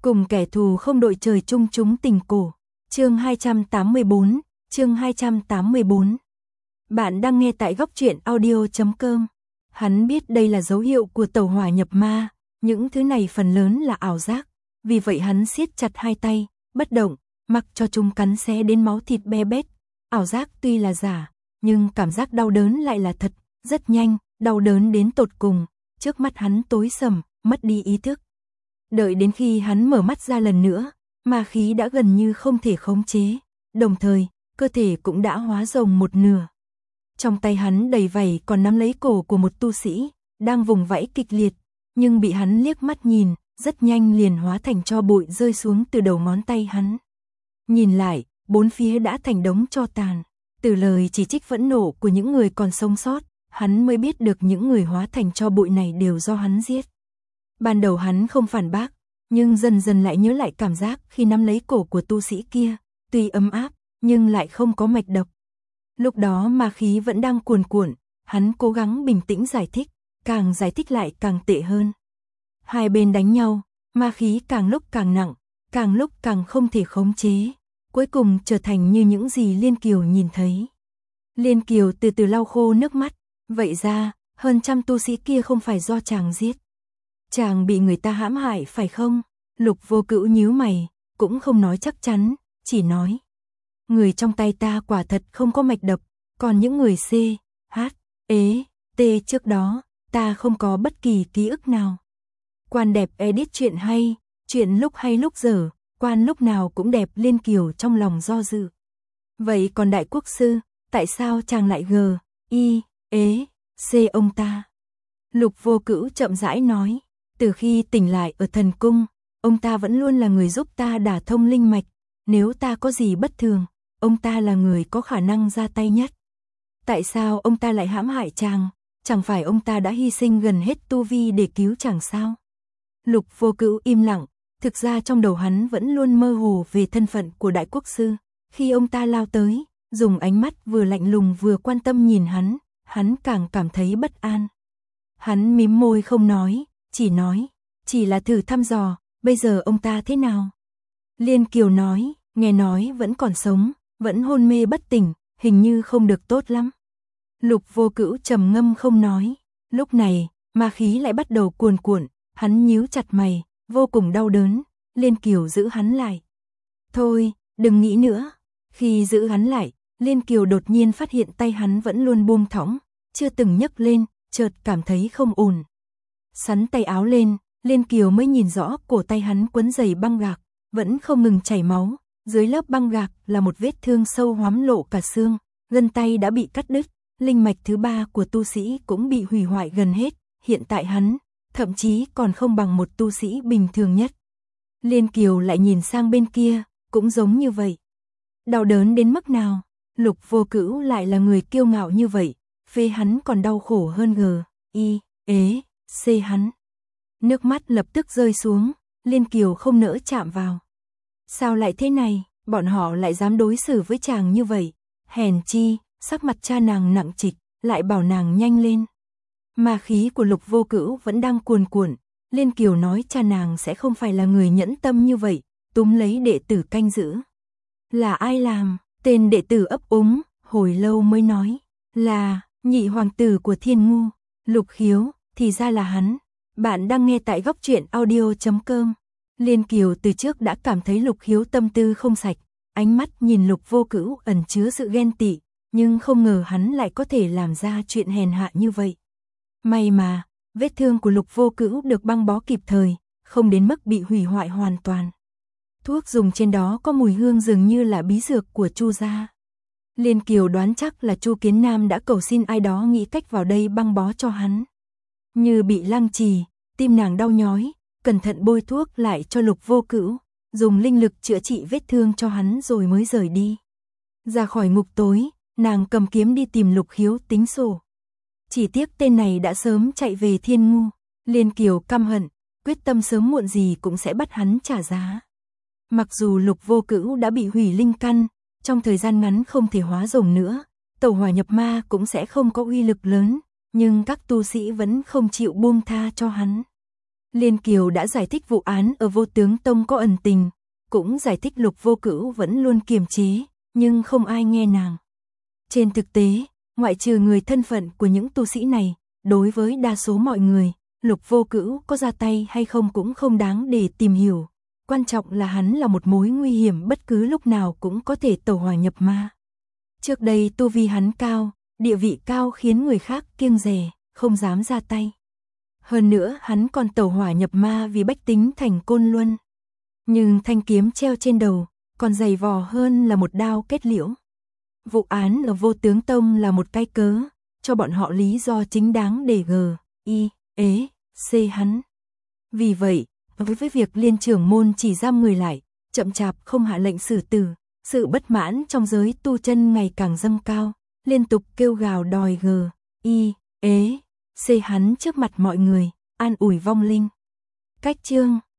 Cùng kẻ thù không đội trời chung chúng tình cổ. Chương 284, chương 284. Bạn đang nghe tại góc truyện audio.com. Hắn biết đây là dấu hiệu của tẩu hỏa nhập ma, những thứ này phần lớn là ảo giác, vì vậy hắn siết chặt hai tay, bất động, mặc cho chúng cắn xé đến máu thịt be bét. Ảo giác tuy là giả, nhưng cảm giác đau đớn lại là thật, rất nhanh, đau đớn đến tột cùng, trước mắt hắn tối sầm, mất đi ý thức. Đợi đến khi hắn mở mắt ra lần nữa, ma khí đã gần như không thể khống chế, đồng thời, cơ thể cũng đã hóa rồng một nửa. Trong tay hắn đầy vảy còn nắm lấy cổ của một tu sĩ, đang vùng vẫy kịch liệt, nhưng bị hắn liếc mắt nhìn, rất nhanh liền hóa thành tro bụi rơi xuống từ đầu ngón tay hắn. Nhìn lại, bốn phía đã thành đống tro tàn, từ lời chỉ trích phẫn nộ của những người còn sống sót, hắn mới biết được những người hóa thành tro bụi này đều do hắn giết. Ban đầu hắn không phản bác, nhưng dần dần lại nhớ lại cảm giác khi nắm lấy cổ của tu sĩ kia, tuy ấm áp, nhưng lại không có mạch độc. Lúc đó ma khí vẫn đang cuồn cuộn, hắn cố gắng bình tĩnh giải thích, càng giải thích lại càng tệ hơn. Hai bên đánh nhau, ma khí càng lúc càng nặng, càng lúc càng không thể khống chế, cuối cùng trở thành như những gì Liên Kiều nhìn thấy. Liên Kiều từ từ lau khô nước mắt, vậy ra, hơn trăm tu sĩ kia không phải do chàng giết. Chàng bị người ta hãm hại phải không? Lục Vô Cữu nhíu mày, cũng không nói chắc chắn, chỉ nói. Người trong tay ta quả thật không có mạch độc, còn những người C, H, E, T trước đó, ta không có bất kỳ ký ức nào. Quan đẹp edit chuyện lúc hay lúc dở, quan lúc nào cũng đẹp. Liên Kiều trong lòng do dự. Vậy còn đại quốc sư, tại sao chàng lại G, I, E, C ông ta? Lục Vô Cữu chậm rãi nói, từ khi tỉnh lại ở thần cung, ông ta vẫn luôn là người giúp ta đả thông linh mạch, nếu ta có gì bất thường, ông ta là người có khả năng ra tay nhất. Tại sao ông ta lại hãm hại chàng? Chẳng phải ông ta đã hy sinh gần hết tu vi để cứu chàng sao? Lục Vô Cữu im lặng, thực ra trong đầu hắn vẫn luôn mơ hồ về thân phận của đại quốc sư. Khi ông ta lao tới, dùng ánh mắt vừa lạnh lùng vừa quan tâm nhìn hắn càng cảm thấy bất an. Hắn mím môi không nói, chỉ là thử thăm dò, bây giờ ông ta thế nào? Liên Kiều nói, nghe nói vẫn còn sống, vẫn hôn mê bất tỉnh, hình như không được tốt lắm. Lục Vô Cữu trầm ngâm không nói, lúc này, ma khí lại bắt đầu cuồn cuộn, hắn nhíu chặt mày, vô cùng đau đớn. Liên Kiều giữ hắn lại. Thôi, đừng nghĩ nữa. Khi giữ hắn lại, Liên Kiều đột nhiên phát hiện tay hắn vẫn luôn buông thõng, chưa từng nhấc lên, chợt cảm thấy không ổn. Sắn tay áo lên, Liên Kiều mới nhìn rõ cổ tay hắn quấn dày băng gạc, vẫn không ngừng chảy máu, dưới lớp băng gạc là một vết thương sâu hoắm lộ cả xương, gân tay đã bị cắt đứt, linh mạch thứ ba của tu sĩ cũng bị hủy hoại gần hết, hiện tại hắn, thậm chí còn không bằng một tu sĩ bình thường nhất. Liên Kiều lại nhìn sang bên kia, cũng giống như vậy. Đau đớn đến mức nào? Lục Vô Cữu lại là người kiêu ngạo như vậy, phê hắn còn đau khổ hơn G, I, E, C hắn. Nước mắt lập tức rơi xuống, Liên Kiều không nỡ chạm vào. Sao lại thế này, bọn họ lại dám đối xử với chàng như vậy? Hèn chi, sắc mặt cha nàng nặng trịch, lại bảo nàng nhanh lên. Ma khí của Lục Vô Cữu vẫn đang cuồn cuộn, Liên Kiều nói cha nàng sẽ không phải là người nhẫn tâm như vậy, túm lấy đệ tử canh giữ. Là ai làm? Tên đệ tử ấp úng, hồi lâu mới nói, là nhị hoàng tử của Thiên Ngu, Lục Khiếu, thì ra là hắn. Bạn đang nghe tại góc truyện audio.com. Liên Kiều từ trước đã cảm thấy Lục Khiếu tâm tư không sạch, ánh mắt nhìn Lục Vô Cữu ẩn chứa sự ghen tị, nhưng không ngờ hắn lại có thể làm ra chuyện hèn hạ như vậy. May mà, vết thương của Lục Vô Cữu được băng bó kịp thời, không đến mức bị hủy hoại hoàn toàn. Thuốc dùng trên đó có mùi hương dường như là bí dược của Chu gia. Liên Kiều đoán chắc là Chu Kiến Nam đã cầu xin ai đó nghĩ cách vào đây băng bó cho hắn. Như bị lăng trì, tim nàng đau nhói, cẩn thận bôi thuốc lại cho Lục Vô Cữu, dùng linh lực chữa trị vết thương cho hắn rồi mới rời đi. Ra khỏi ngục tối, nàng cầm kiếm đi tìm Lục Khiếu tính sổ. Chỉ tiếc tên này đã sớm chạy về Thiên Ngu. Liên Kiều căm hận, quyết tâm sớm muộn gì cũng sẽ bắt hắn trả giá. Mặc dù Lục Vô Cữu đã bị hủy linh căn, trong thời gian ngắn không thể hóa rồng nữa, tẩu hỏa nhập ma cũng sẽ không có uy lực lớn, nhưng các tu sĩ vẫn không chịu buông tha cho hắn. Liên Kiều đã giải thích vụ án ở Vô Tướng Tông có ẩn tình, cũng giải thích Lục Vô Cữu vẫn luôn kiềm chế, nhưng không ai nghe nàng. Trên thực tế, ngoại trừ người thân phận của những tu sĩ này, đối với đa số mọi người, Lục Vô Cữu có ra tay hay không cũng không đáng để tìm hiểu. Quan trọng là hắn là một mối nguy hiểm bất cứ lúc nào cũng có thể tẩu hỏa nhập ma. Trước đây tu vi hắn cao, địa vị cao khiến người khác kiêng dè, không dám ra tay. Hơn nữa hắn còn tẩu hỏa nhập ma vì bách tính thành Côn Luân. Nhưng thanh kiếm treo trên đầu, còn dày vò hơn là một đao kết liễu. Vụ án ở Vô Tướng Tông là một cái cớ, cho bọn họ lý do chính đáng để C hắn. Vì vậy, với việc Liên trưởng môn chỉ giam người lại, chậm chạp không hạ lệnh xử tử, sự bất mãn trong giới tu chân ngày càng dâng cao, liên tục kêu gào đòi C hắn trước mặt mọi người, an ủi vong linh. Cách chương